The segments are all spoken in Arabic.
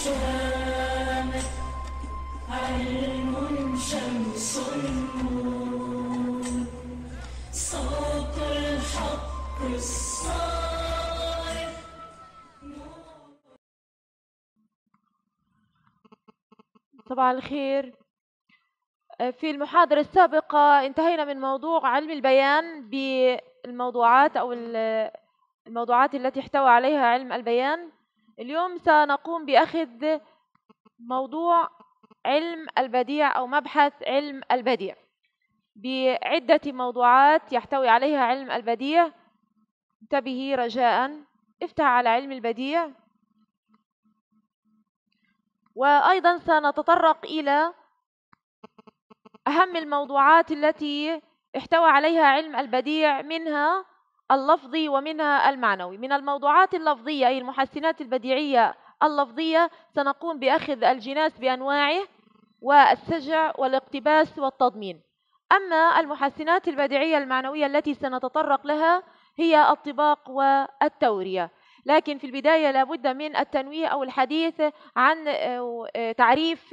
شامخ، علم شمس النور، صوت الحق الصارخ. صباح الخير. في المحاضرة السابقة انتهينا من موضوع علم البيان بالموضوعات أو الموضوعات التي احتوى عليها علم البيان. اليوم سنقوم بأخذ موضوع علم البديع أو مبحث علم البديع بعدة موضوعات يحتوي عليها علم البديع. انتبهي رجاء، افتح على علم البديع. وأيضا سنتطرق إلى أهم الموضوعات التي احتوى عليها علم البديع، منها اللفظي ومنها المعنوي. من الموضوعات اللفظية أي المحسنات البديعية اللفظية سنقوم بأخذ الجناس بأنواعه والسجع والاقتباس والتضمين. أما المحسنات البديعية المعنوية التي سنتطرق لها هي الطباق والتورية. لكن في البداية لابد من التنويه أو الحديث عن تعريف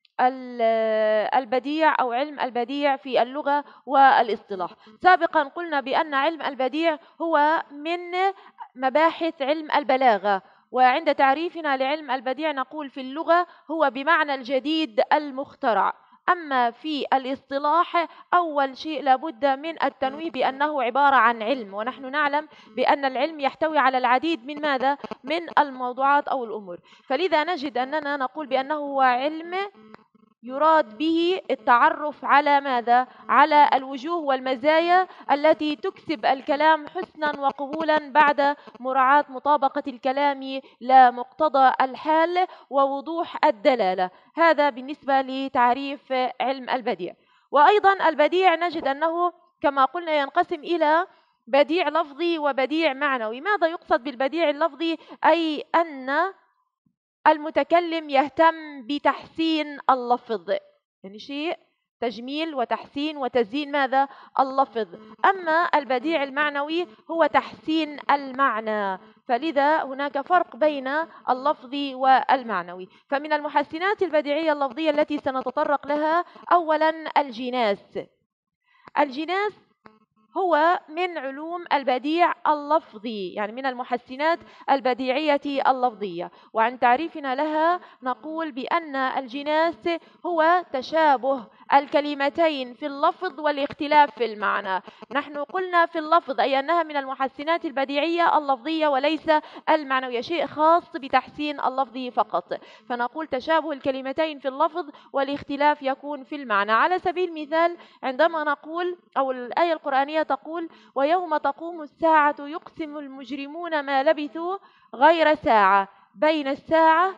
البديع أو علم البديع في اللغة والاصطلاح. سابقا قلنا بأن علم البديع هو من مباحث علم البلاغة، وعند تعريفنا لعلم البديع نقول في اللغة هو بمعنى الجديد المخترع. أما في الاصطلاح أول شيء لابد من التنويه بأنه عبارة عن علم، ونحن نعلم بأن العلم يحتوي على العديد من ماذا؟ من الموضوعات أو الأمور. فلذا نجد أننا نقول بأنه هو علم يراد به التعرف على ماذا؟ على الوجوه والمزايا التي تكسب الكلام حسنا وقبولا بعد مراعاة مطابقة الكلام لمقتضى الحال ووضوح الدلالة. هذا بالنسبة لتعريف علم البديع. وأيضا البديع نجد أنه كما قلنا ينقسم إلى بديع لفظي وبديع معنوي. ماذا يقصد بالبديع اللفظي؟ أي أن المتكلم يهتم بتحسين اللفظ، يعني شيء تجميل وتحسين وتزيين ماذا؟ اللفظ. أما البديع المعنوي هو تحسين المعنى، فلذا هناك فرق بين اللفظي والمعنوي. فمن المحسنات البديعية اللفظية التي سنتطرق لها أولا الجناس. الجناس هو من علوم البديع اللفظي، يعني من المحسنات البديعية اللفظية. وعن تعريفنا لها نقول بأن الجناس هو تشابه الكلمتين في اللفظ والاختلاف في المعنى. نحن قلنا في اللفظ أي أنها من المحسنات البديعية اللفظية وليس المعنوية، شيء خاص بتحسين اللفظ فقط. فنقول تشابه الكلمتين في اللفظ والاختلاف يكون في المعنى. على سبيل المثال عندما نقول أو الآية القرآنية تقول ويوم تقوم الساعة يقسم المجرمون ما لبثوا غير ساعة. بين الساعة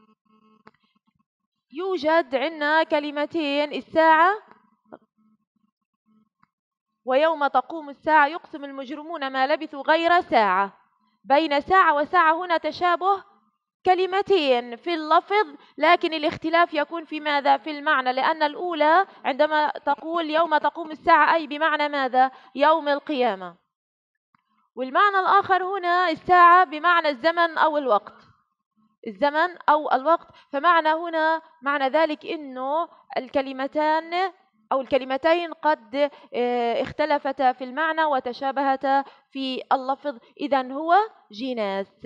يوجد عندنا كلمتين، الساعة ويوم تقوم الساعة يقسم المجرمون ما لبثوا غير ساعة. بين ساعة وساعة هنا تشابه كلمتين في اللفظ، لكن الاختلاف يكون في ماذا؟ في المعنى، لأن الأولى عندما تقول يوم تقوم الساعة أي بمعنى ماذا؟ يوم القيامة. والمعنى الآخر هنا الساعة بمعنى الزمن أو الوقت، الزمن أو الوقت. فمعنى هنا معنى ذلك إنه الكلمتان أو الكلمتين قد اختلفتا في المعنى وتشابهتا في اللفظ، إذن هو جناس.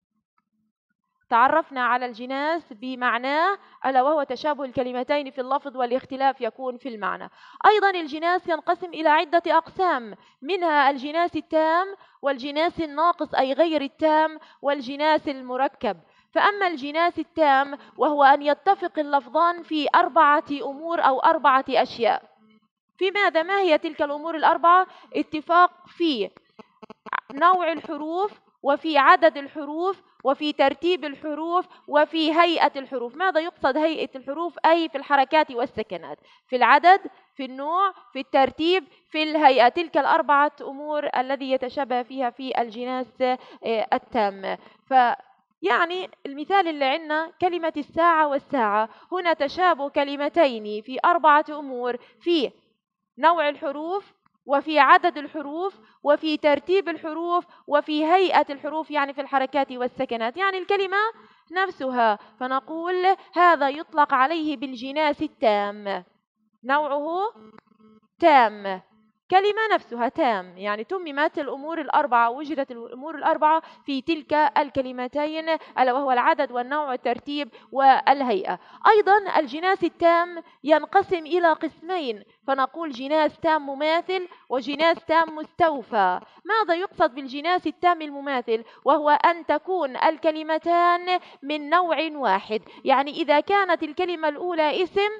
تعرفنا على الجناس بمعناه ألا وهو تشابه الكلمتين في اللفظ والاختلاف يكون في المعنى. أيضا الجناس ينقسم إلى عدة أقسام، منها الجناس التام والجناس الناقص أي غير التام والجناس المركب. فأما الجناس التام وهو أن يتفق اللفظان في 4 أمور أو 4 أشياء. في ماذا؟ ما هي تلك الأمور الأربعة؟ اتفاق في نوع الحروف وفي عدد الحروف وفي ترتيب الحروف وفي هيئة الحروف. ماذا يقصد هيئة الحروف؟ أي في الحركات والسكنات، في العدد، في النوع، في الترتيب، في الهيئة. تلك 4 أمور الذي يتشابه فيها في الجناس التام. يعني المثال اللي عندنا كلمة الساعة والساعة، هنا تشابه كلمتين في 4 أمور، في نوع الحروف وفي عدد الحروف وفي ترتيب الحروف وفي هيئة الحروف، يعني في الحركات والسكنات، يعني الكلمة نفسها. فنقول هذا يطلق عليه بالجناس التام، نوعه تام، كلمة نفسها تام، يعني تممت الأمور الأربعة، وجدت الأمور الأربعة في تلك الكلمتين، ألا وهو العدد والنوع والترتيب والهيئة. أيضا الجناس التام ينقسم إلى قسمين، فنقول جناس تام مماثل وجناس تام مستوفى. ماذا يقصد بالجناس التام المماثل؟ وهو أن تكون الكلمتان من نوع واحد، يعني إذا كانت الكلمة الأولى اسم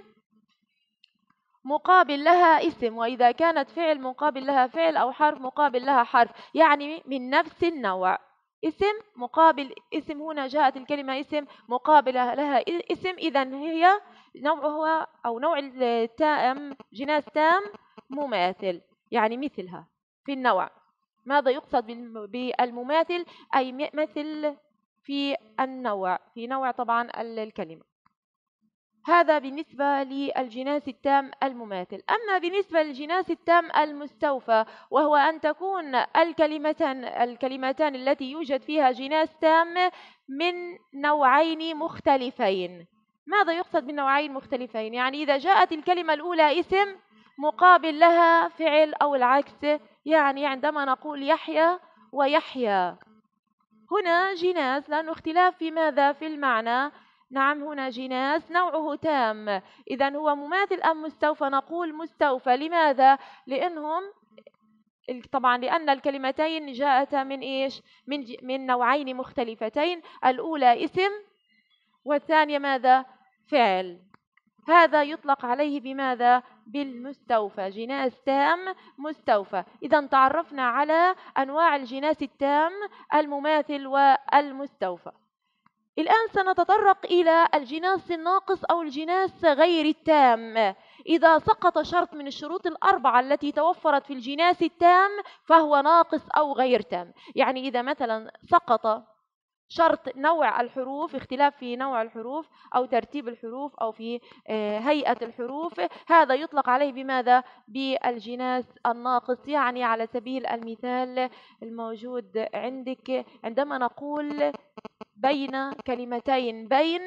مقابل لها اسم، وإذا كانت فعل مقابل لها فعل، أو حرف مقابل لها حرف، يعني من نفس النوع. اسم مقابل اسم، هنا جاءت الكلمة اسم مقابل لها اسم، إذن هي نوعها أو نوع التام جناس تام مماثل، يعني مثلها في النوع. ماذا يقصد بالمماثل؟ أي مثل في النوع، في نوع طبعا الكلمة. هذا بالنسبة للجناس التام المماثل. أما بالنسبة للجناس التام المستوفى، وهو أن تكون الكلمتان التي يوجد فيها جناس تام من نوعين مختلفين. ماذا يقصد بالنوعين مختلفين؟ يعني إذا جاءت الكلمة الأولى اسم مقابل لها فعل أو العكس، يعني عندما نقول يحيى ويحيى، هنا جناس، لأنه اختلاف في ماذا؟ في المعنى. نعم، هنا جناس نوعه تام، إذن هو مماثل أم مستوفى؟ نقول مستوفى. لماذا؟ لأنهم طبعا لأن الكلمتين جاءتا من إيش؟ من نوعين مختلفتين، الأولى اسم والثانية ماذا؟ فعل. هذا يطلق عليه بماذا؟ بالمستوفى، جناس تام مستوفى. إذا تعرفنا على أنواع الجناس التام المماثل والمستوفى. الآن سنتطرق إلى الجناس الناقص أو الجناس غير التام. إذا سقط شرط من الشروط الأربعة التي توفرت في الجناس التام فهو ناقص أو غير تام. يعني إذا مثلا سقط شرط نوع الحروف، اختلاف في نوع الحروف أو ترتيب الحروف أو في هيئة الحروف، هذا يطلق عليه بماذا؟ بالجناس الناقص. يعني على سبيل المثال الموجود عندك، عندما نقول بين كلمتين، بين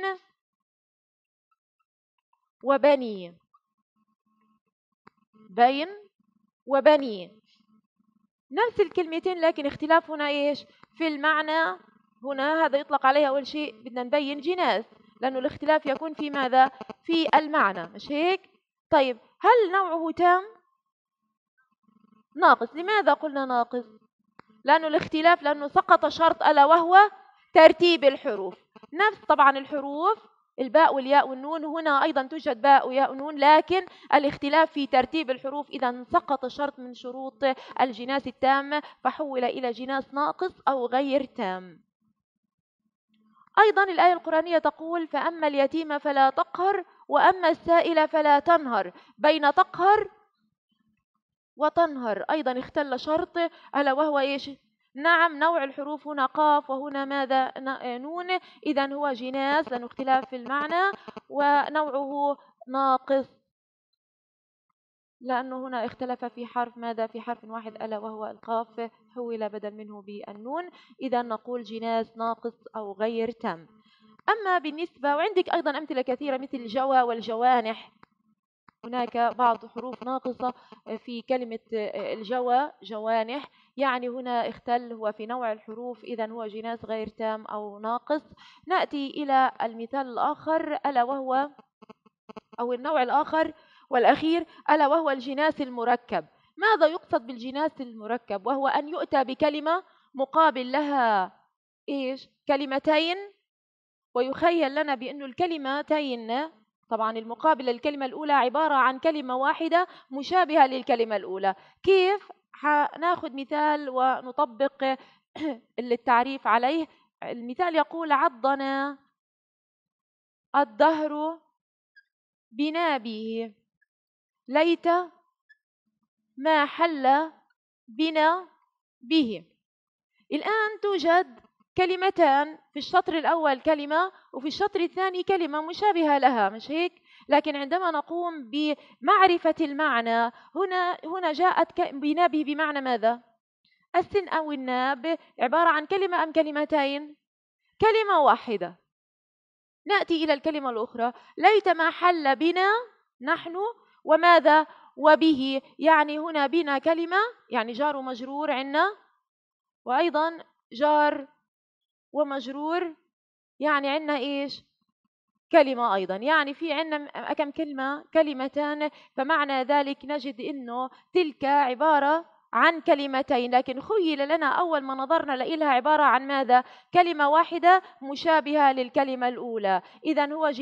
وبني، بين وبني، نفس الكلمتين لكن اختلاف هنا إيش؟ في المعنى. هنا هذا يطلق عليها أول شيء بدنا نبين جناس، لأنه الاختلاف يكون في ماذا؟ في المعنى، مش هيك؟ طيب هل نوعه تام؟ ناقص. لماذا قلنا ناقص؟ لأنه الاختلاف، لأنه سقط شرط ألا وهو ترتيب الحروف. نفس طبعا الحروف الباء والياء والنون، هنا أيضا توجد باء وياء ونون، لكن الاختلاف في ترتيب الحروف. إذا سقط شرط من شروط الجناس التام فحول إلى جناس ناقص أو غير تام. أيضا الآية القرآنية تقول فأما اليتيم فلا تقهر وأما السائل فلا تنهر. بين تقهر وتنهر أيضا اختل شرط، ألا وهو إيش؟ نعم، نوع الحروف هنا قاف وهنا ماذا؟ نون. إذا هو جناس لأنه اختلاف في المعنى، ونوعه ناقص لأنه هنا اختلف في حرف ماذا؟ في حرف واحد ألا وهو القاف، حول بدل منه بالنون. إذا نقول جناس ناقص أو غير تام. أما بالنسبة، وعندك أيضا أمثلة كثيرة مثل الجوى والجوانح، هناك بعض حروف ناقصة في كلمة الجوى جوانح، يعني هنا اختل هو في نوع الحروف، إذا هو جناس غير تام أو ناقص. نأتي إلى المثال الآخر ألا وهو، أو النوع الآخر والأخير، ألا وهو الجناس المركب. ماذا يقصد بالجناس المركب؟ وهو أن يؤتى بكلمة مقابل لها إيش؟ كلمتين، ويخيل لنا بأن الكلمتين طبعا المقابل للكلمة الأولى عبارة عن كلمة واحدة مشابهة للكلمة الأولى. كيف؟ ناخذ مثال ونطبق التعريف عليه. المثال يقول عضنا الدهر بنابه، ليت ما حل بنا به. الآن توجد كلمتان، في الشطر الأول كلمة وفي الشطر الثاني كلمة مشابهة لها، مش هيك؟ لكن عندما نقوم بمعرفة المعنى هنا جاءت بنابه بمعنى ماذا؟ السن أو الناب عبارة عن كلمة أم كلمتين؟ كلمة واحدة. نأتي إلى الكلمة الأخرى، ليت ما حل بنا نحن وماذا؟ وبه. يعني هنا بنا كلمة يعني جار ومجرور عنا، وأيضا جار ومجرور يعني عنا إيش؟ كلمة أيضا. يعني في عنا كم كلمة؟ كلمتان. فمعنى ذلك نجد إنه تلك عبارة عن كلمتين، لكن خيل لنا أول ما نظرنا لإلها عبارة عن ماذا؟ كلمة واحدة مشابهة للكلمة الأولى. إذن هو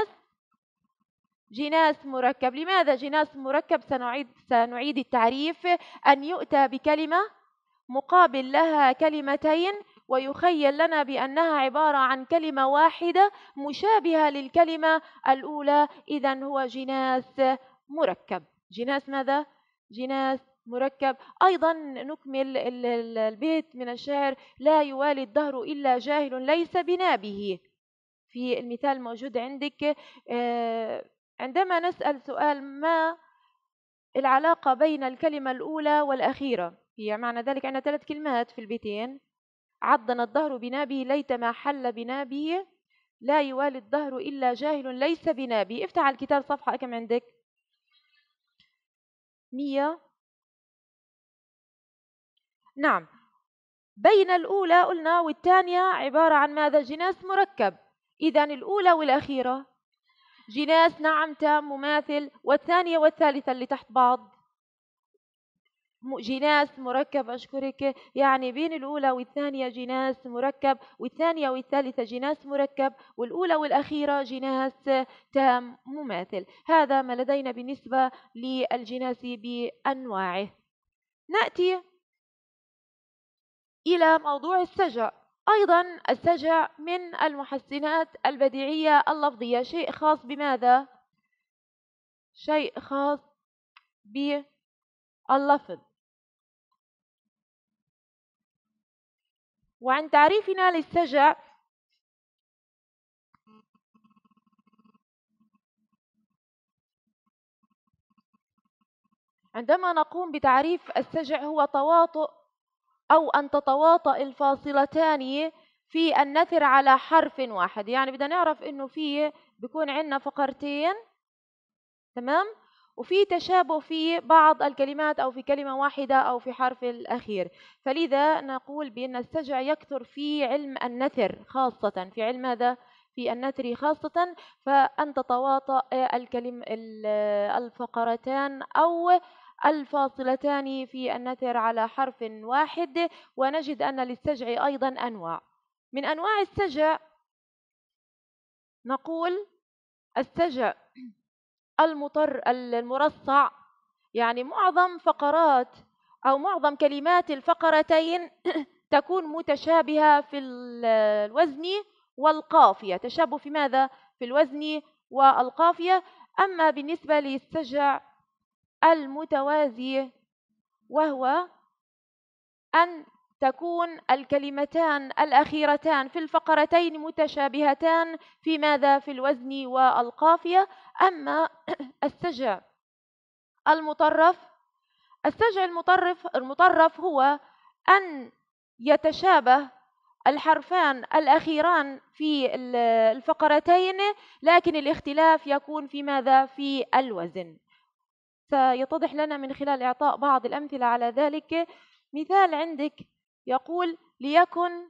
جناس مركب. لماذا جناس مركب؟ سنعيد التعريف. أن يؤتى بكلمة مقابل لها كلمتين ويخيل لنا بأنها عبارة عن كلمة واحدة مشابهة للكلمة الأولى، إذن هو جناس مركب. جناس ماذا؟ جناس مركب. أيضا نكمل البيت من الشعر: لا يوالي الدهر إلا جاهل ليس بنابه. في المثال الموجود عندك عندما نسأل سؤال ما العلاقة بين الكلمة الأولى والأخيرة، هي معنى ذلك عندنا 3 كلمات في البيتين: عضنا الدهر بنابه، ليت ما حل بنابه، لا يوالي الدهر إلا جاهل ليس بنابه. افتح الكتاب صفحة كم عندك؟ 100. نعم. بين الأولى قلنا والثانية عبارة عن ماذا؟ جناس مركب. إذن الأولى والأخيرة جناس نعم تام مماثل، والثانية والثالثة اللي تحت بعض جناس مركب. أشكرك. يعني بين الأولى والثانية جناس مركب، والثانية والثالثة جناس مركب، والأولى والأخيرة جناس تام مماثل. هذا ما لدينا بالنسبة للجناس بأنواعه. نأتي إلى موضوع السجع. أيضا السجع من المحسنات البديعية اللفظية. شيء خاص بماذا؟ شيء خاص باللفظ. وعن تعريفنا للسجع عندما نقوم بتعريف السجع هو تواطؤ أو أن تتواطأ الفاصلتان في النثر على حرف واحد. يعني بدنا نعرف إنه بيكون عندنا فقرتين، تمام، وفي تشابه في بعض الكلمات أو في كلمة واحدة أو في حرف الأخير. فلذا نقول بأن السجع يكثر في علم النثر خاصة، في علم هذا في النثر خاصة. فأن تتواطأ الفقرتان أو الفاصلتان في النثر على حرف واحد. ونجد أن للسجع أيضا أنواع. من أنواع السجع نقول السجع المرصع. يعني معظم فقرات أو معظم كلمات الفقرتين تكون متشابهة في الوزن والقافية. تشابه في ماذا؟ في الوزن والقافية. أما بالنسبة للسجع المتوازي وهو أن تكون الكلمتان الأخيرتان في الفقرتين متشابهتان في ماذا؟ في الوزن والقافية. أما السجع المطرف، السجع المطرف هو أن يتشابه الحرفان الأخيران في الفقرتين، لكن الاختلاف يكون في ماذا؟ في الوزن. سيتضح لنا من خلال إعطاء بعض الأمثلة على ذلك. مثال عندك يقول: ليكن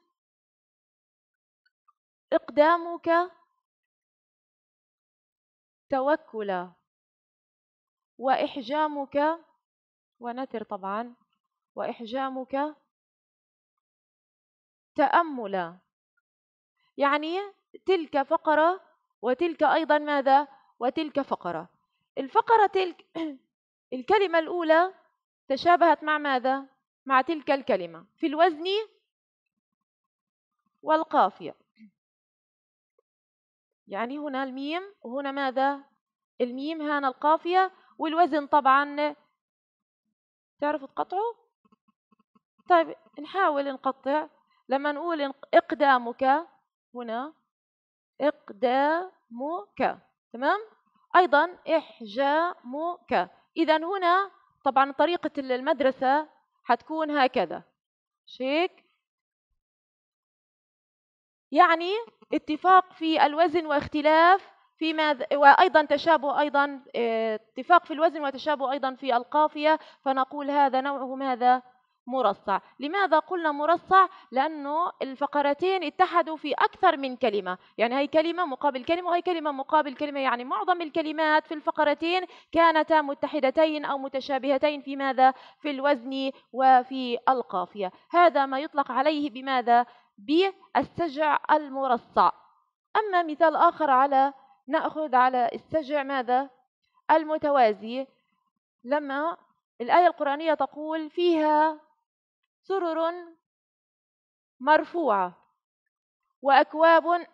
إقدامك توكلا، وإحجامك، ونثر طبعا، وإحجامك تأملا. يعني تلك فقرة وتلك أيضا ماذا؟ وتلك فقرة. الفقرة تلك الكلمة الأولى تشابهت مع ماذا؟ مع تلك الكلمة في الوزن والقافية. يعني هنا الميم وهنا ماذا؟ الميم، هنا القافية، والوزن طبعا تعرفوا تقطعوا؟ طيب نحاول نقطع. لما نقول إقدامك، هنا إقدامك، تمام؟ أيضا إحجامك. إذا هنا طبعا طريقة المدرسة حتكون هكذا، شيك، يعني اتفاق في الوزن واختلاف في ماذا، وأيضا تشابه، أيضا اتفاق في الوزن وتشابه أيضا في القافية، فنقول هذا نوعه ماذا؟ مرصع. لماذا قلنا مرصع؟ لأنه الفقرتين اتحدوا في أكثر من كلمة، يعني هي كلمة مقابل كلمة وهي كلمة مقابل كلمة، يعني معظم الكلمات في الفقرتين كانتا متحدتين أو متشابهتين في ماذا؟ في الوزن وفي القافية. هذا ما يطلق عليه بماذا؟ بالسجع المرصع. أما مثال آخر نأخذ على السجع ماذا؟ المتوازي، لما الآية القرآنية تقول فيها سرر مرفوعة وأكواب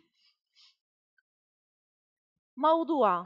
موضوعة،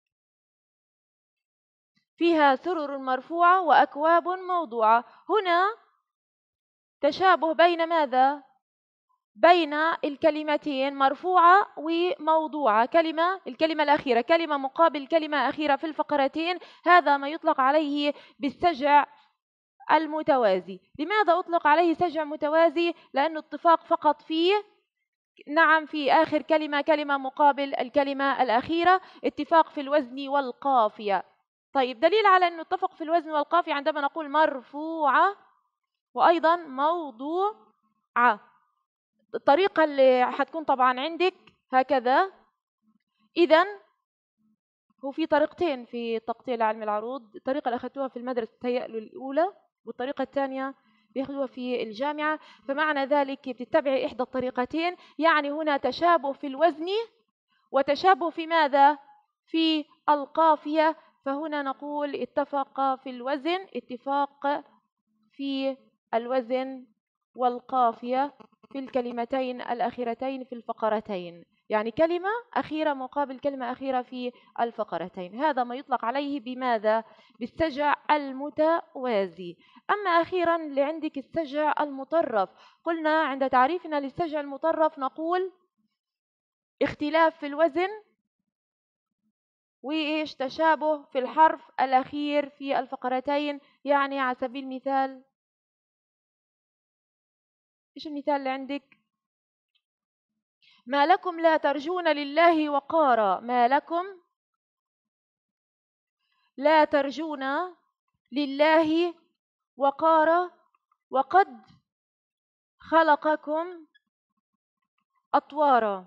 فيها سرر مرفوعة وأكواب موضوعة. هنا تشابه بين ماذا؟ بين الكلمتين مرفوعة وموضوعة، الكلمة الأخيرة كلمة مقابل كلمة أخيرة في الفقرتين، هذا ما يطلق عليه بالسجع المتوازي. لماذا أطلق عليه سجع متوازي؟ لأنه اتفاق فقط فيه، نعم، في آخر كلمة مقابل الكلمة الأخيرة، اتفاق في الوزن والقافية. طيب، دليل على أنه اتفق في الوزن والقافية عندما نقول مرفوعة وأيضا موضوعة. الطريقة اللي حتكون طبعا عندك هكذا. إذن هو في طريقتين في تقطيع علم العروض، الطريقة اللي أخذتوها في المدرسة تهيألوا الأولى، والطريقة الثانية بياخذوها في الجامعة، فمعنى ذلك بتتبعي إحدى الطريقتين، يعني هنا تشابه في الوزن وتشابه في ماذا؟ في القافية، فهنا نقول اتفق في الوزن، اتفاق في الوزن والقافية في الكلمتين الأخيرتين في الفقرتين، يعني كلمة أخيرة مقابل كلمة أخيرة في الفقرتين. هذا ما يطلق عليه بماذا؟ بالسجع المتوازي. أما أخيرا اللي عندك السجع المطرف، قلنا عند تعريفنا للسجع المطرف نقول اختلاف في الوزن وإيش؟ تشابه في الحرف الأخير في الفقرتين. يعني على سبيل المثال، إيش المثال اللي عندك؟ ما لكم لا ترجون لله وقارا، ما لكم لا ترجون لله وقارا وقد خلقكم أطوارا.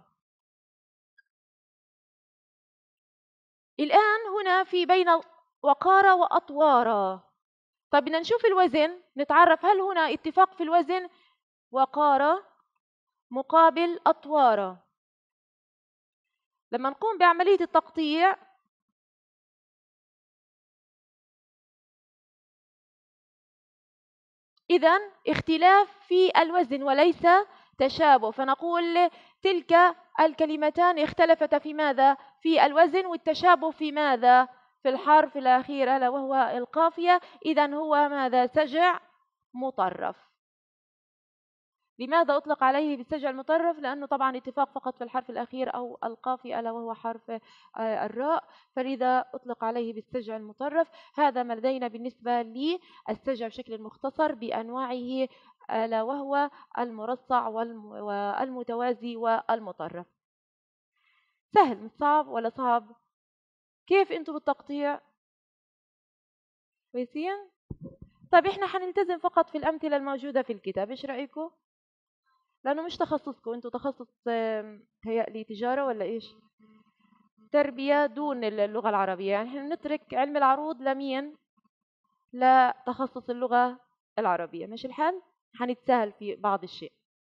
الآن هنا في بين وقارا وأطوارا. طيب بدنا نشوف الوزن، نتعرف هل هنا اتفاق في الوزن؟ وقارا مقابل أطوارا. لما نقوم بعملية التقطيع إذن اختلاف في الوزن وليس تشابه، فنقول تلك الكلمتان اختلفتا في ماذا؟ في الوزن، والتشابه في ماذا؟ في الحرف الأخير ألا وهو القافية. إذن هو ماذا؟ سجع مطرف. لماذا أطلق عليه بالسجع المطرف؟ لأنه طبعا اتفاق فقط في الحرف الأخير أو القافية ألا وهو حرف الراء، فلذا أطلق عليه بالسجع المطرف. هذا ما لدينا بالنسبة للسجع بشكل مختصر بأنواعه ألا وهو المرصع والمتوازي والمطرف. سهل، مش صعب ولا صعب؟ كيف أنتم بالتقطيع؟ كويسين؟ طيب إحنا حنلتزم فقط في الأمثلة الموجودة في الكتاب، إيش رأيكم؟ لأنه مش تخصصكم، أنتوا تخصص هيألي تجارة ولا إيش؟ تربية دون اللغة العربية، يعني إحنا نترك علم العروض لمين؟ لتخصص اللغة العربية، ماشي الحال؟ حنتساهل في بعض الشيء.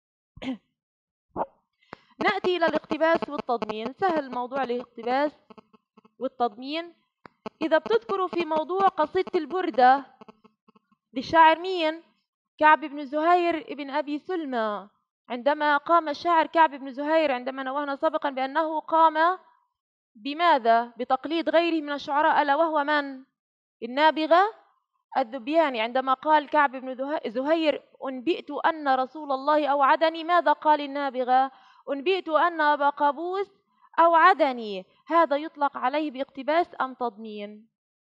نأتي إلى الاقتباس والتضمين. سهل موضوع الاقتباس والتضمين. إذا بتذكروا في موضوع قصيدة البردة للشاعر مين؟ كعب بن زهير ابن أبي سلمى، عندما قام الشاعر كعب بن زهير، عندما نوهنا سابقا بأنه قام بماذا؟ بتقليد غيره من الشعراء ألا وهو من؟ النابغة الذبياني. عندما قال كعب بن زهير أنبئت أن رسول الله أوعدني، ماذا قال النابغة؟ أنبئت أن أبا قابوس أوعدني، هذا يطلق عليه باقتباس أم تضمين؟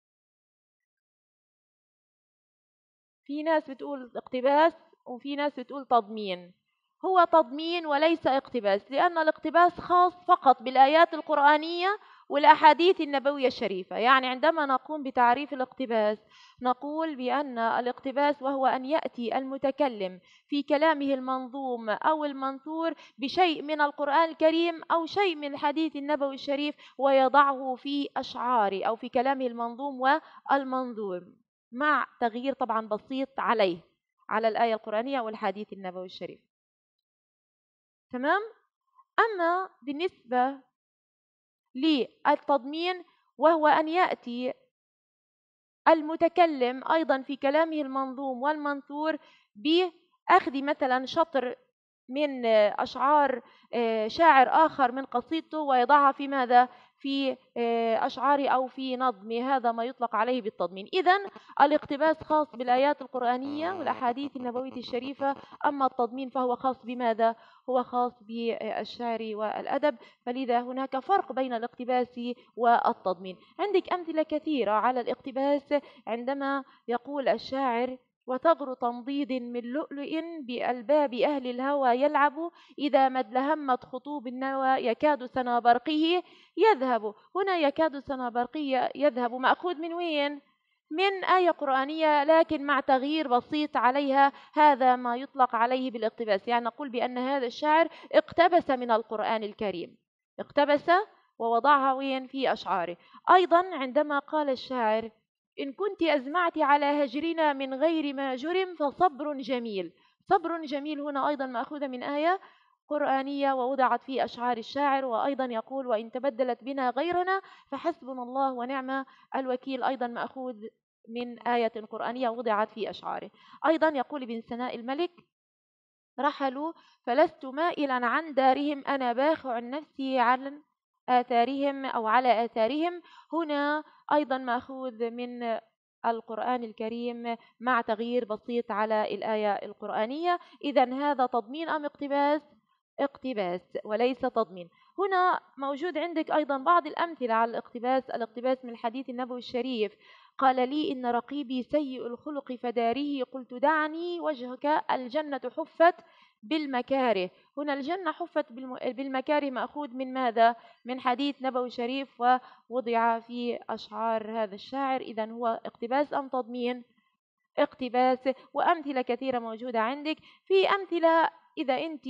في ناس بتقول اقتباس وفي ناس بتقول تضمين. هو تضمين وليس اقتباس، لأن الاقتباس خاص فقط بالآيات القرآنية والأحاديث النبوية الشريفة. يعني عندما نقوم بتعريف الاقتباس نقول بأن الاقتباس وهو أن يأتي المتكلم في كلامه المنظوم أو المنثور بشيء من القرآن الكريم أو شيء من الحديث النبوي الشريف ويضعه في أشعار أو في كلامه المنظوم والمنظور، مع تغيير طبعا بسيط عليه على الآية القرآنية والحديث النبوي الشريف. تمام؟ أما بالنسبة للتضمين وهو أن يأتي المتكلم أيضا في كلامه المنظوم والمنثور بأخذ مثلا شطر من أشعار شاعر آخر من قصيدته ويضعها في ماذا؟ في أشعار أو في نظم، هذا ما يطلق عليه بالتضمين. إذن الاقتباس خاص بالآيات القرآنية والأحاديث النبوية الشريفة، أما التضمين فهو خاص بماذا؟ هو خاص بالشعر والأدب، فلذا هناك فرق بين الاقتباس والتضمين. عندك أمثلة كثيرة على الاقتباس عندما يقول الشاعر: وثغر تنضيد من لؤلؤ بألباب أهل الهوى يلعب، إذا ما ادلهمت خطوب النوى يكاد سنا برقه يذهب. هنا يكاد سنا برقه يذهب مأخوذ من وين؟ من آية قرآنية لكن مع تغيير بسيط عليها، هذا ما يطلق عليه بالاقتباس. يعني نقول بأن هذا الشاعر اقتبس من القرآن الكريم، اقتبس ووضعها وين؟ في أشعاره. أيضا عندما قال الشاعر: إن كنت أزمعت على هجرنا من غير ما جرم فصبر جميل. صبر جميل هنا أيضا مأخوذة من آية قرآنية ووضعت في أشعار الشاعر. وأيضا يقول: وإن تبدلت بنا غيرنا فحسبنا الله ونعم الوكيل، أيضا مأخوذ من آية قرآنية وضعت في أشعاره. أيضا يقول ابن سناء الملك: رحلوا فلست مائلا عن دارهم، أنا باخع نفسي عن آثارهم أو على آثارهم. هنا أيضا مأخوذ من القرآن الكريم مع تغيير بسيط على الآية القرآنية. إذن هذا تضمين أم اقتباس؟ اقتباس وليس تضمين. هنا موجود عندك أيضا بعض الأمثلة على الاقتباس. الاقتباس من الحديث النبوي الشريف: قال لي إن رقيبي سيء الخلق فداريه، قلت دعني وجهك الجنة حفت بالمكاره. هنا الجنة حفت بالمكاره مأخوذ من ماذا؟ من حديث نبوي شريف ووضع في أشعار هذا الشاعر. إذن هو اقتباس أم تضمين؟ اقتباس. وأمثلة كثيرة موجودة عندك. في أمثلة إذا أنت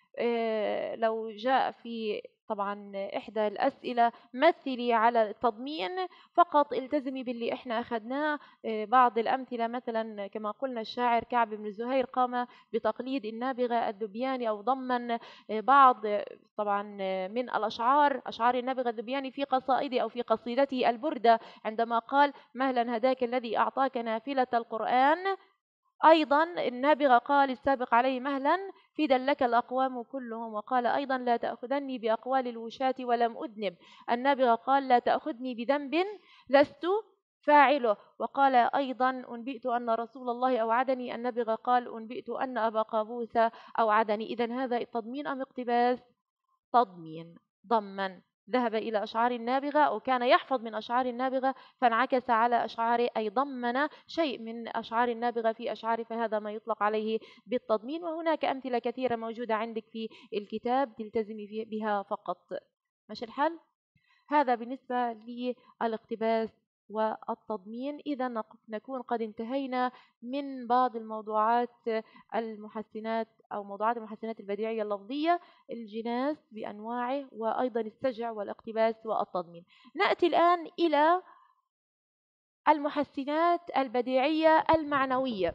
لو جاء في طبعا إحدى الأسئلة مثلي على التضمين، فقط التزمي باللي إحنا أخذناه. بعض الأمثلة مثلا كما قلنا الشاعر كعب بن زهير قام بتقليد النابغة الذبياني أو ضمن بعض طبعا من الأشعار، أشعار النابغة الذبياني في قصائده أو في قصيدته البردة عندما قال: مهلا هداك الذي أعطاك نافلة القرآن. أيضا النابغة قال السابق عليه: مهلا فدا لك الأقوام كلهم. وقال أيضا: لا تأخذني بأقوال الوشاة ولم أذنب. النابغة قال: لا تأخذني بذنب لست فاعله. وقال أيضا: أنبئت أن رسول الله أوعدني. النابغة قال: أنبئت أن أبا قابوس أوعدني. إذن هذا تضمين أم اقتباس؟ تضمين. ضمن، ذهب إلى أشعار النابغة وكان يحفظ من أشعار النابغة فانعكس على أشعاره، أي ضمن شيء من أشعار النابغة في أشعاره، فهذا ما يطلق عليه بالتضمين. وهناك أمثلة كثيرة موجودة عندك في الكتاب تلتزمي بها فقط. ماشي الحال؟ هذا بالنسبة للاقتباس والتضمين. إذا نكون قد انتهينا من بعض الموضوعات المحسنات أو موضوعات المحسنات البديعية اللفظية، الجناس بأنواعه وأيضا السجع والاقتباس والتضمين. نأتي الآن إلى المحسنات البديعية المعنوية.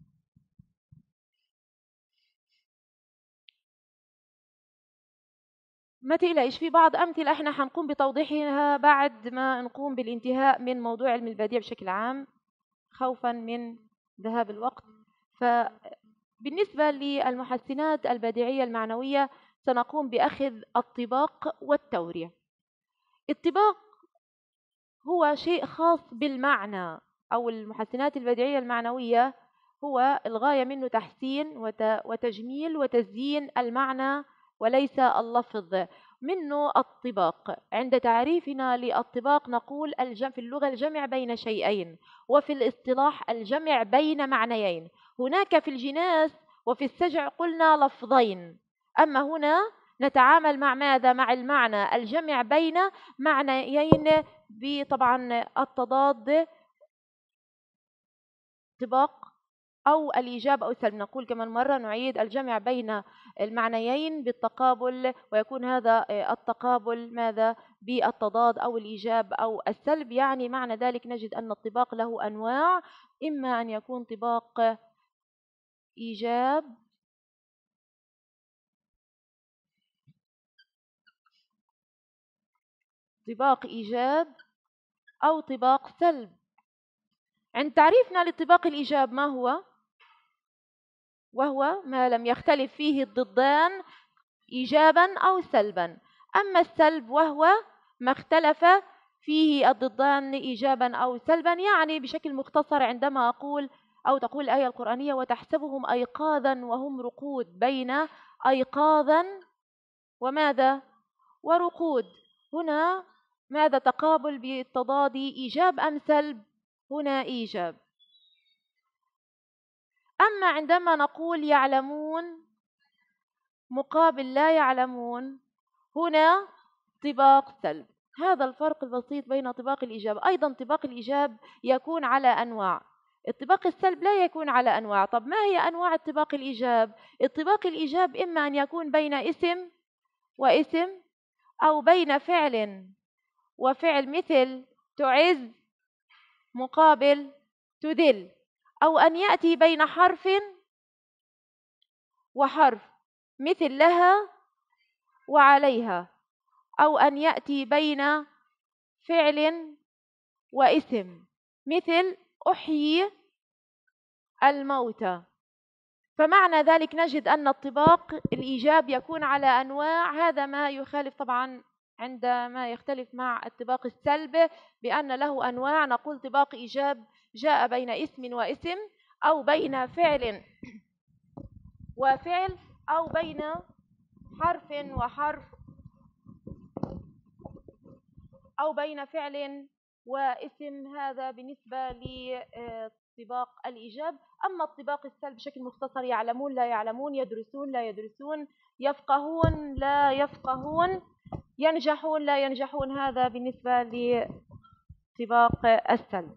ما تقلقش، في بعض أمثلة احنا حنقوم بتوضيحها بعد ما نقوم بالانتهاء من موضوع علم البديع بشكل عام خوفا من ذهاب الوقت. فبالنسبة للمحسنات البديعية المعنوية سنقوم بأخذ الطباق والتورية. الطباق هو شيء خاص بالمعنى، أو المحسنات البديعية المعنوية هو الغاية منه تحسين وتجميل وتزيين المعنى وليس اللفظ. منه الطباق. عند تعريفنا للطباق نقول في اللغة الجمع بين شيئين، وفي الاصطلاح الجمع بين معنيين. هناك في الجناس وفي السجع قلنا لفظين، أما هنا نتعامل مع ماذا؟ مع المعنى الجمع بين معنيين بطبعا التضاد، طباق أو الإيجاب أو السلب. نقول كمان مرة نعيد الجمع بين المعنيين بالتقابل، ويكون هذا التقابل ماذا؟ بالتضاد أو الإيجاب أو السلب. يعني معنى ذلك نجد أن الطباق له أنواع، إما أن يكون طباق إيجاب أو طباق سلب. عند تعريفنا لطباق الإيجاب ما هو؟ وهو ما لم يختلف فيه الضدان إيجابا أو سلبا. أما السلب وهو ما اختلف فيه الضدان إيجابا أو سلبا. يعني بشكل مختصر عندما أقول أو تقول الآية القرآنية وتحسبهم أيقاظا وهم رقود، بين أيقاظا وماذا؟ ورقود. هنا ماذا؟ تقابل بالتضاد، إيجاب أم سلب؟ هنا إيجاب. أما عندما نقول يعلمون مقابل لا يعلمون، هنا طباق سلب. هذا الفرق البسيط بين طباق الإيجاب. أيضا طباق الإيجاب يكون على أنواع، الطباق السلب لا يكون على أنواع. طب ما هي أنواع الطباق الإيجاب؟ الطباق الإيجاب إما أن يكون بين اسم واسم، أو بين فعل وفعل، مثل تعز مقابل تذل، أو أن يأتي بين حرف وحرف، مثل لها وعليها، أو أن يأتي بين فعل واسم، مثل أحيي الموتى. فمعنى ذلك نجد أن الطباق الإيجاب يكون على أنواع. هذا ما يخالف طبعا عندما يختلف مع الطباق السلب بأن له أنواع. نقول طباق إيجاب جاء بين اسم واسم، أو بين فعل وفعل، أو بين حرف وحرف، أو بين فعل واسم. هذا بالنسبة لطباق الإيجاب. أما الطباق السلب بشكل مختصر: يعلمون لا يعلمون، يدرسون لا يدرسون، يفقهون لا يفقهون، ينجحون لا ينجحون. هذا بالنسبة لطباق السلب.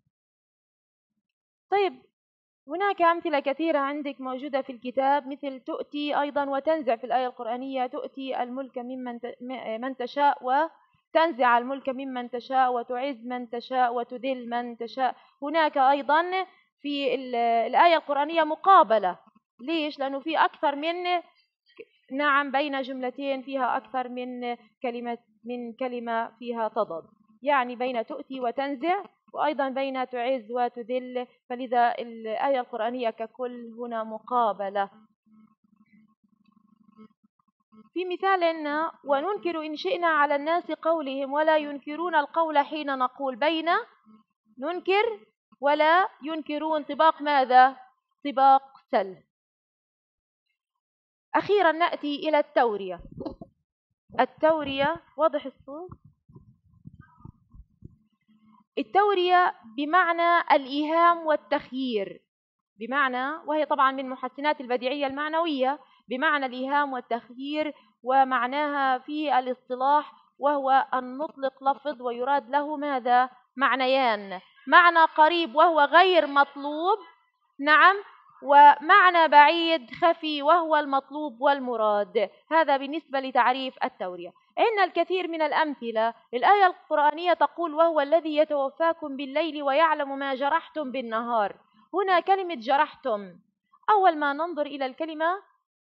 طيب، هناك أمثلة كثيرة عندك موجودة في الكتاب، مثل تؤتي أيضا وتنزع. في الآية القرآنية تؤتي الملك من تشاء، وتنزع الملك ممن تشاء، وتعز من تشاء، وتذل من تشاء. هناك أيضا في الآية القرآنية مقابلة. ليش؟ لأنه في أكثر من بين جملتين فيها أكثر من كلمة فيها تضاد، يعني بين تؤتي وتنزع، وأيضا بين تعز وتذل. فلذا الآية القرآنية ككل هنا مقابلة. في مثال لنا: وننكر إن شئنا على الناس قولهم ولا ينكرون القول حين نقول. بين ننكر ولا ينكرون، طباق ماذا؟ طباق سلب. أخيرا نأتي إلى التورية. التورية واضح الصوت؟ التورية بمعنى الإيهام والتخيير، وهي طبعا من محسنات البديعية المعنوية، بمعنى الإيهام والتخيير. ومعناها في الاصطلاح وهو أن نطلق لفظ ويراد له ماذا؟ معنيان: معنى قريب وهو غير مطلوب، ومعنى بعيد خفي وهو المطلوب والمراد. هذا بالنسبة لتعريف التورية. عندنا الكثير من الأمثلة. الآية القرآنية تقول: وهو الذي يتوفاكم بالليل ويعلم ما جرحتم بالنهار. هنا كلمة جرحتم، أول ما ننظر إلى الكلمة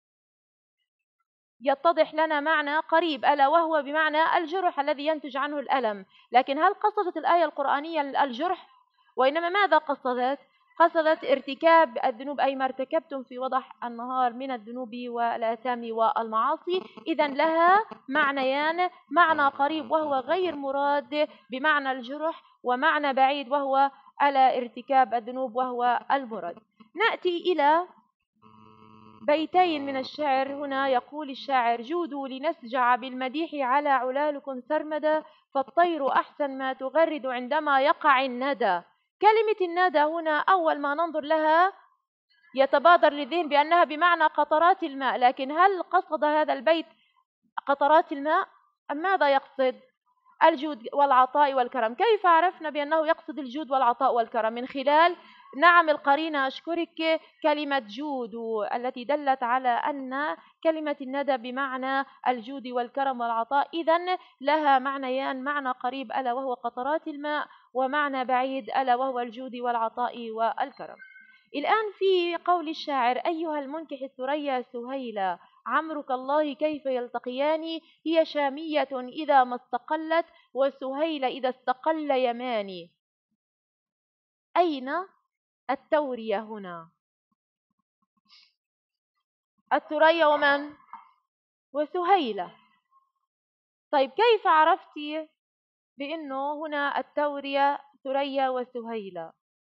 يتضح لنا معنى قريب، ألا وهو بمعنى الجرح الذي ينتج عنه الألم. لكن هل قصدت الآية القرآنية الجرح؟ وإنما ماذا قصدت؟ قصدت ارتكاب الذنوب، أي ما ارتكبتم في وضح النهار من الذنوب والآثام والمعاصي. إذن لها معنيان: معنى قريب وهو غير مراد بمعنى الجرح، ومعنى بعيد وهو على ارتكاب الذنوب وهو المراد. نأتي إلى بيتين من الشعر. هنا يقول الشاعر: جودوا لنسجع بالمديح على علالكم سرمدا، فالطير أحسن ما تغرد عندما يقع الندى. كلمة الندى هنا أول ما ننظر لها يتبادر للذهن بأنها بمعنى قطرات الماء، لكن هل قصد هذا البيت قطرات الماء أم ماذا يقصد؟ الجود والعطاء والكرم. كيف عرفنا بأنه يقصد الجود والعطاء والكرم؟ من خلال القرينة، أشكرك، كلمة جود التي دلت على أن كلمة الندى بمعنى الجود والكرم والعطاء، إذن لها معنيان: معنى قريب ألا وهو قطرات الماء، ومعنى بعيد ألا وهو الجود والعطاء والكرم. الآن في قول الشاعر: أيها المنكح الثريا سهيلا، عمرك الله كيف يلتقيان، هي شامية إذا ما استقلت، وسهيل إذا استقل يماني. أين التورية هنا؟ الثريا ومن؟ وسهيلة. طيب كيف عرفتي بأنه هنا التورية ثريا وسهيلة؟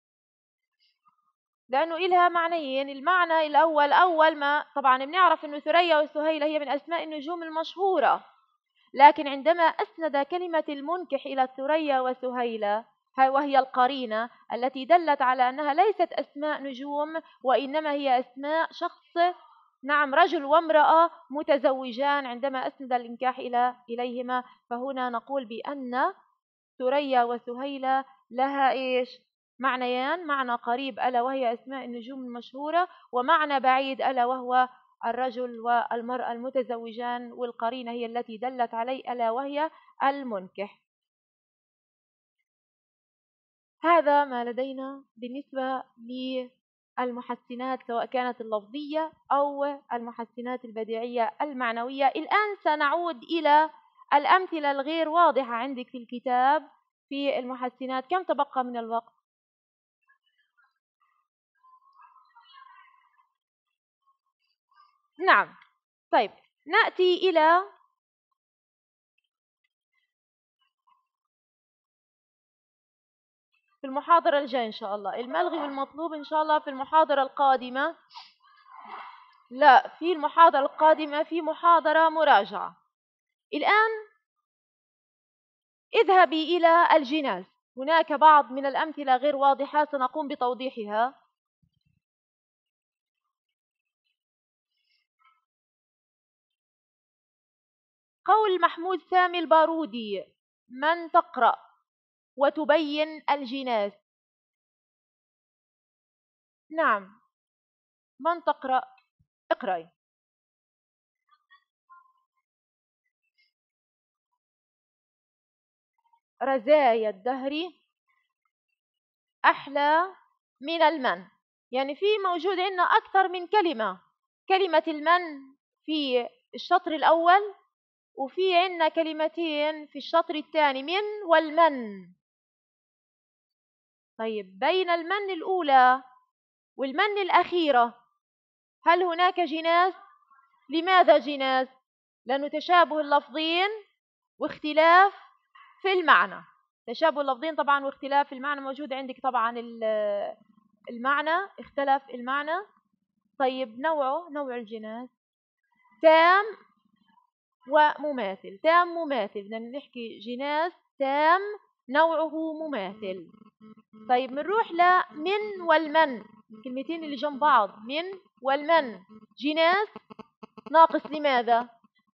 لأنه إلها معنيين. المعنى الأول، أول ما طبعا بنعرف أنه ثريا وسهيلة هي من أسماء النجوم المشهورة، لكن عندما أسند كلمة المنكح إلى الثريا وسهيلة، وهي القرينة التي دلت على أنها ليست أسماء نجوم، وإنما هي أسماء شخص، نعم، رجل وامرأة متزوجان، عندما أسند الإنكاح إليهما، فهنا نقول بأن ثريا وسهيلة لها إيش؟ معنيان: معنى قريب ألا وهي أسماء النجوم المشهورة، ومعنى بعيد ألا وهو الرجل والمرأة المتزوجان، والقرينة هي التي دلت عليه ألا وهي المنكح. هذا ما لدينا بالنسبة للمحسنات، سواء كانت اللفظية أو المحسنات البديعية المعنوية. الآن سنعود إلى الأمثلة الغير واضحة عندك في الكتاب في المحسنات. كم تبقى من الوقت؟ نعم. طيب نأتي إلى في المحاضرة الجاية إن شاء الله. الملغي والمطلوب إن شاء الله في المحاضرة القادمة. لا، في المحاضرة القادمة في محاضرة مراجعة. الآن اذهبي إلى الجناس. هناك بعض من الأمثلة غير واضحة سنقوم بتوضيحها. قول محمود سامي البارودي: من تقرأ وتبين الجناس. نعم، من تقرأ؟ اقرأي. رزايا الدهر أحلى من المن. يعني في موجود عندنا أكثر من كلمة. كلمة المن في الشطر الأول، وفي عندنا كلمتين في الشطر الثاني: من والمن. طيب بين المن الأولى والمن الأخيرة هل هناك جناس؟ لماذا جناس؟ لأنه تشابه اللفظين واختلاف في المعنى. تشابه اللفظين طبعا واختلاف المعنى موجود عندك طبعا. المعنى اختلف المعنى. طيب نوع الجناس تام ومماثل. تام مماثل، بدنا نحكي جناس تام نوعه مماثل. طيب بنروح لمن والمن، الكلمتين اللي جنب بعض: من والمن. جناس ناقص. لماذا؟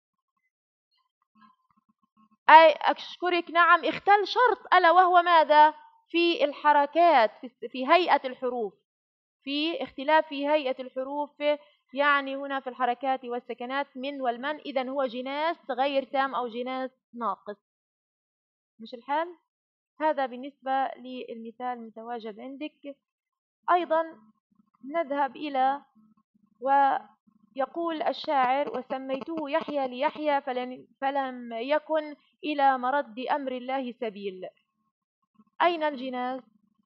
أي أشكرك، نعم، اختل شرط ألا وهو ماذا؟ في الحركات، في هيئة الحروف، في اختلاف في هيئة الحروف، يعني هنا في الحركات والسكنات. من والمن، إذن هو جناس غير تام أو جناس ناقص. مش الحال؟ هذا بالنسبة للمثال المتواجد عندك. أيضا نذهب إلى، ويقول الشاعر: وسميته يحيى ليحيى فلم يكن إلى مرد أمر الله سبيل. أين الجناس؟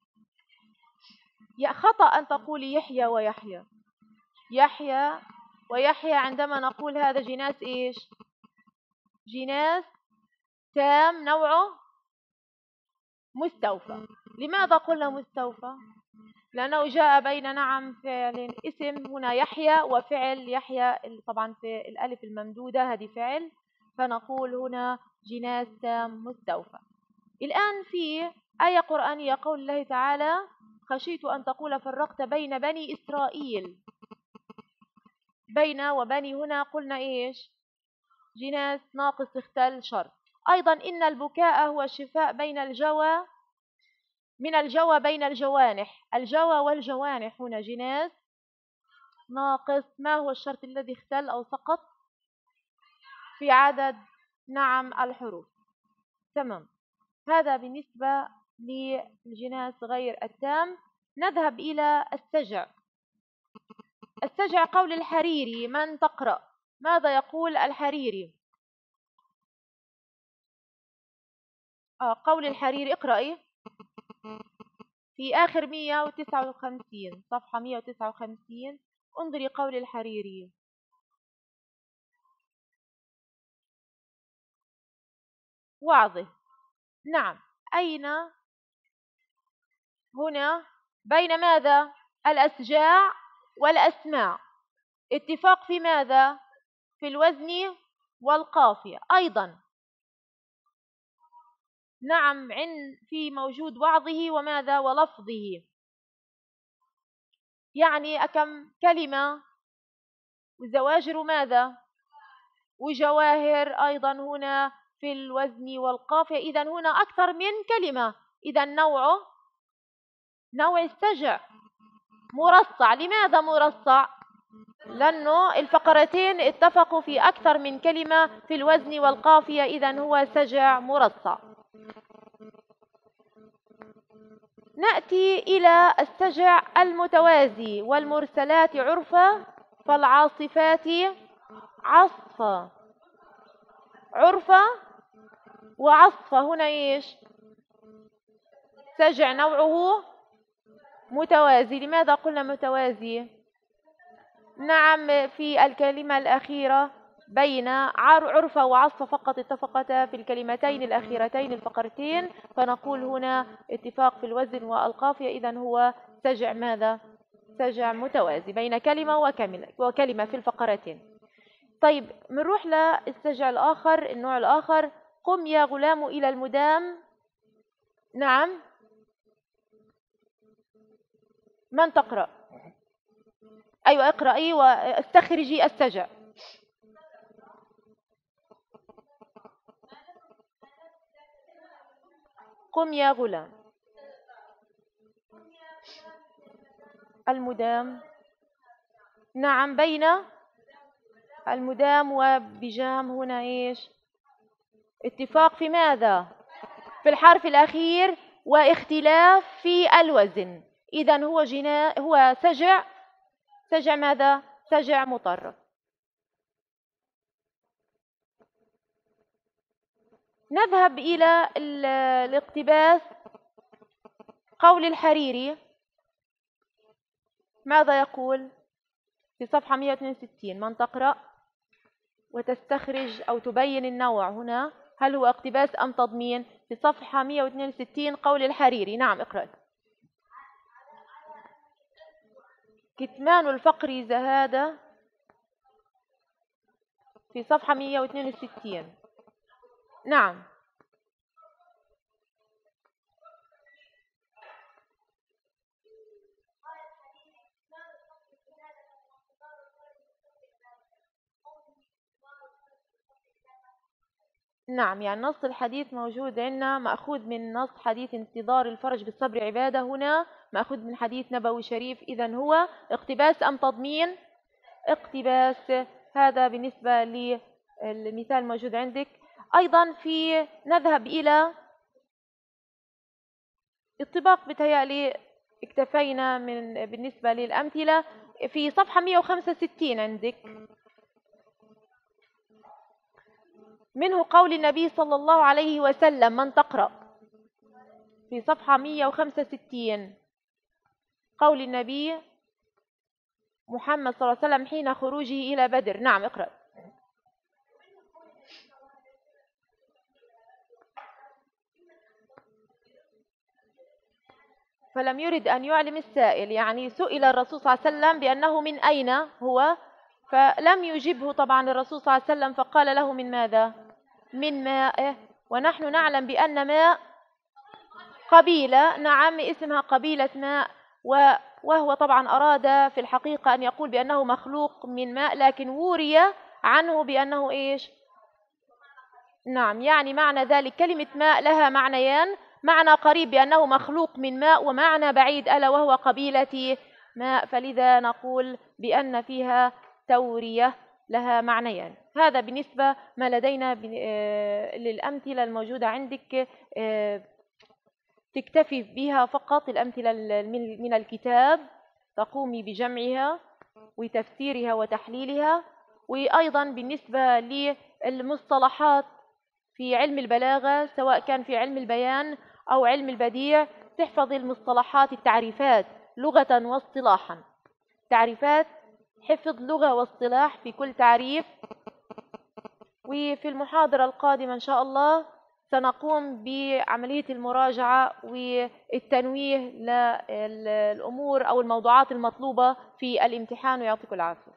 خطأ أن تقولي يحيى ويحيى. يحيى ويحيى عندما نقول هذا جناس إيش؟ جناس تام نوعه مستوفى. لماذا قلنا مستوفى؟ لأنه جاء بين نعم فعل اسم هنا يحيى وفعل يحيى طبعا في الألف الممدودة هذه فعل، فنقول هنا جناس تام مستوفى. الآن في آية قرآنية قول الله تعالى خشيت أن تقول فرقت بين بني إسرائيل. بين وبني هنا قلنا إيش؟ جناس ناقص اختل شرط. أيضا إن البكاء هو الشفاء بين الجوى من الجوى بين الجوانح. الجوى والجوانح هنا جناس ناقص. ما هو الشرط الذي اختل أو سقط؟ في عدد نعم الحروف. تمام. هذا بالنسبة للجناس غير التام. نذهب إلى السجع. السجع قول الحريري. من تقرأ؟ ماذا يقول الحريري؟ قول الحريري اقرأي في آخر 159 صفحة 159. انظري قول الحريري. واضح. نعم. أين هنا بين ماذا؟ الأسجاع والأسماع. اتفاق في ماذا؟ في الوزن والقافية. أيضا نعم في موجود وعظه وماذا؟ ولفظه. يعني أكم كلمة؟ وزواجر ماذا؟ وجواهر أيضا هنا في الوزن والقافية. إذا هنا أكثر من كلمة. إذا نوع السجع مرصع. لماذا مرصع؟ لأنه الفقرتين اتفقوا في أكثر من كلمة في الوزن والقافية. إذا هو سجع مرصع. نأتي إلى السجع المتوازي. والمرسلات عرفا فالعاصفات عصفا. عرفا وعصفا هنا إيش؟ سجع نوعه متوازي. لماذا قلنا متوازي؟ نعم في الكلمة الأخيرة بين عرفا وعصفا فقط اتفقتا في الكلمتين الأخيرتين الفقرتين، فنقول هنا اتفاق في الوزن والقافية. إذن هو سجع ماذا؟ سجع متوازي بين كلمة وكلمة في الفقرتين. طيب بنروح للسجع الآخر. النوع الآخر. قم يا غلام إلى المدام. نعم. من تقرأ؟ أيوة اقرأي واستخرجي السجع. قم يا غلام. المدام. نعم بين المدام وبجام هنا إيش؟ اتفاق في ماذا؟ في الحرف الأخير واختلاف في الوزن. إذن هو سجع ماذا؟ سجع مطرف. نذهب إلى الاقتباس. قول الحريري ماذا يقول في صفحة 162؟ من تقرأ وتستخرج أو تبين النوع هنا؟ هل هو اقتباس أم تضمين؟ في صفحة 162 قول الحريري. نعم اقرأ. كتمان الفقر زهادة في صفحة 162. نعم. نعم يعني نص الحديث موجود عندنا مأخوذ من نص حديث انتظار الفرج بالصبر عبادة. هنا مأخوذ من حديث نبوي شريف. إذن هو اقتباس أم تضمين؟ اقتباس. هذا بالنسبة للمثال الموجود عندك. أيضا نذهب إلى الطباق. بتهيألي اكتفينا بالنسبة للأمثلة. في صفحة 165 عندك منه قول النبي صلى الله عليه وسلم. من تقرأ؟ في صفحة 165 قول النبي محمد صلى الله عليه وسلم حين خروجه إلى بدر. نعم اقرأ. فلم يرد أن يعلم السائل، يعني سئل الرسول صلى الله عليه وسلم بأنه من أين هو، فلم يجبه طبعا الرسول صلى الله عليه وسلم، فقال له من ماذا؟ من ماء. ونحن نعلم بأن ماء قبيلة، نعم اسمها قبيلة ماء، وهو طبعا أراد في الحقيقة أن يقول بأنه مخلوق من ماء، لكن وري عنه بأنه إيش؟ نعم، يعني معنى ذلك كلمة ماء لها معنيان، معنى قريب بأنه مخلوق من ماء، ومعنى بعيد ألا وهو قبيلة ماء، فلذا نقول بأن فيها تورية لها معنيان. هذا بالنسبة ما لدينا للأمثلة الموجودة عندك، تكتفي بها فقط الأمثلة من الكتاب، تقومي بجمعها وتفسيرها وتحليلها. وأيضا بالنسبة للمصطلحات في علم البلاغة، سواء كان في علم البيان أو علم البديع، تحفظ المصطلحات، التعريفات لغة واصطلاحا، تعريفات، حفظ لغة واصطلاح في كل تعريف. وفي المحاضرة القادمة إن شاء الله سنقوم بعملية المراجعة والتنويه للأمور أو الموضوعات المطلوبة في الامتحان، ويعطيكم العافية.